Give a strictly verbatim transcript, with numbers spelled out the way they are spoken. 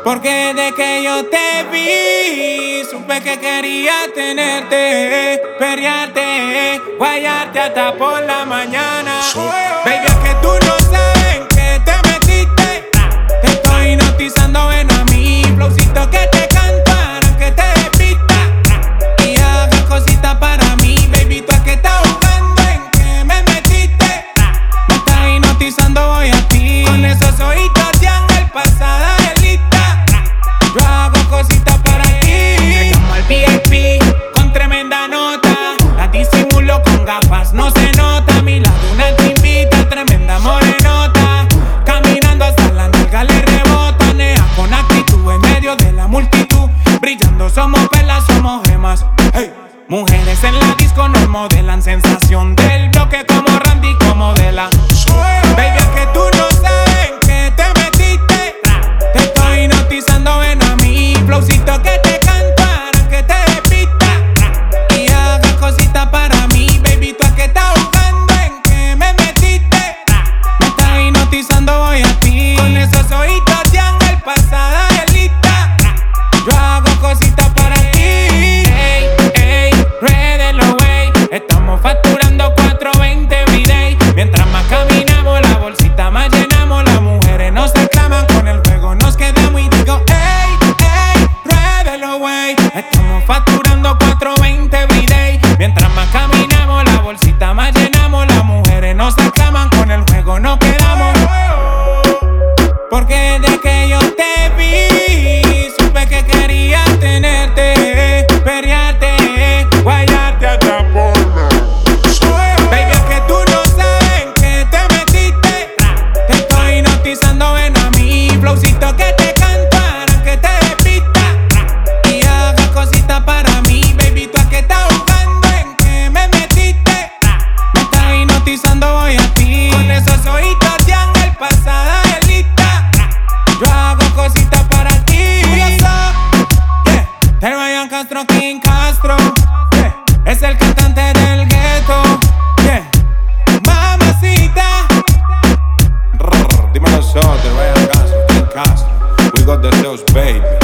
Porque desde que yo te vi, supe que quería tenerte, perrearte, guayarte hasta por la mañana. Baby, es que tú no sabes en qué te metiste. Te estoy hipnotizando, ven a mí, flowcito que te cantaran, que te despista y hagas cositas para mí. Baby, tú es que estás jugando, en qué me metiste. Me estás hipnotizando, voy a ti, con esos ojitos de ángel pasada de lista. Yo hago cositas para ti. Llegamos al V I P con tremenda nota. La disimulo con gafas, no se nota. A mi lado una te invita, tremenda morenota. Caminando hasta la nalga le rebota. Nea con actitud en medio de la multitud. Brillando somos perlas, somos gemas. Hey. Mujeres en la disco nos modelan. Sensación del bloque como Randy, como de la baby, es que tú no sabes en qué te metiste. Te estoy hipnotizando, ven a mí, flowcito que te cantaran, que te despista y hagas cositas para mí. Baby, tú es que estás jugando, en qué me metiste. Me estás hipnotizando, voy a ti, con esos ojitos de ángel pasada de lista. Yo hago cositas para ti. Ey, ey, ready lo way. Estamos facturando cuatrocientos veinte everyday. Mientras más caminamos, la bolsita más llenamos. Las mujeres nos aclaman, con el juego nos quedamos y digo ey, ey, ready lo way. Estamos facturando cuatrocientos veinte everyday. Mientras más caminamos, la bolsita más llenamos. Las mujeres nos aclaman, con el juego nos quedamos. Porque desde que yo te vi, supe que quería tenerte, perrearte, guayarte hasta por la. Baby, es que tú no sabes en qué te metiste. Te estoy hipnotizando, ven a mí, flowcito que te cantaran, que te despista y hagas cositas para mí. Baby, tú es que estás jugando, en qué me metiste. Me estás hipnotizando, voy a ti, con esos ojitos de ángel pasada de lista. Yo hago cositas para ti. Yeah. Te Ryan Castro, King Castro, yeah. Es el cantante del gueto, yeah. Mamacita. Rrr, dímelo so, The Ryan Castro, King Castro. We got the sauce, baby.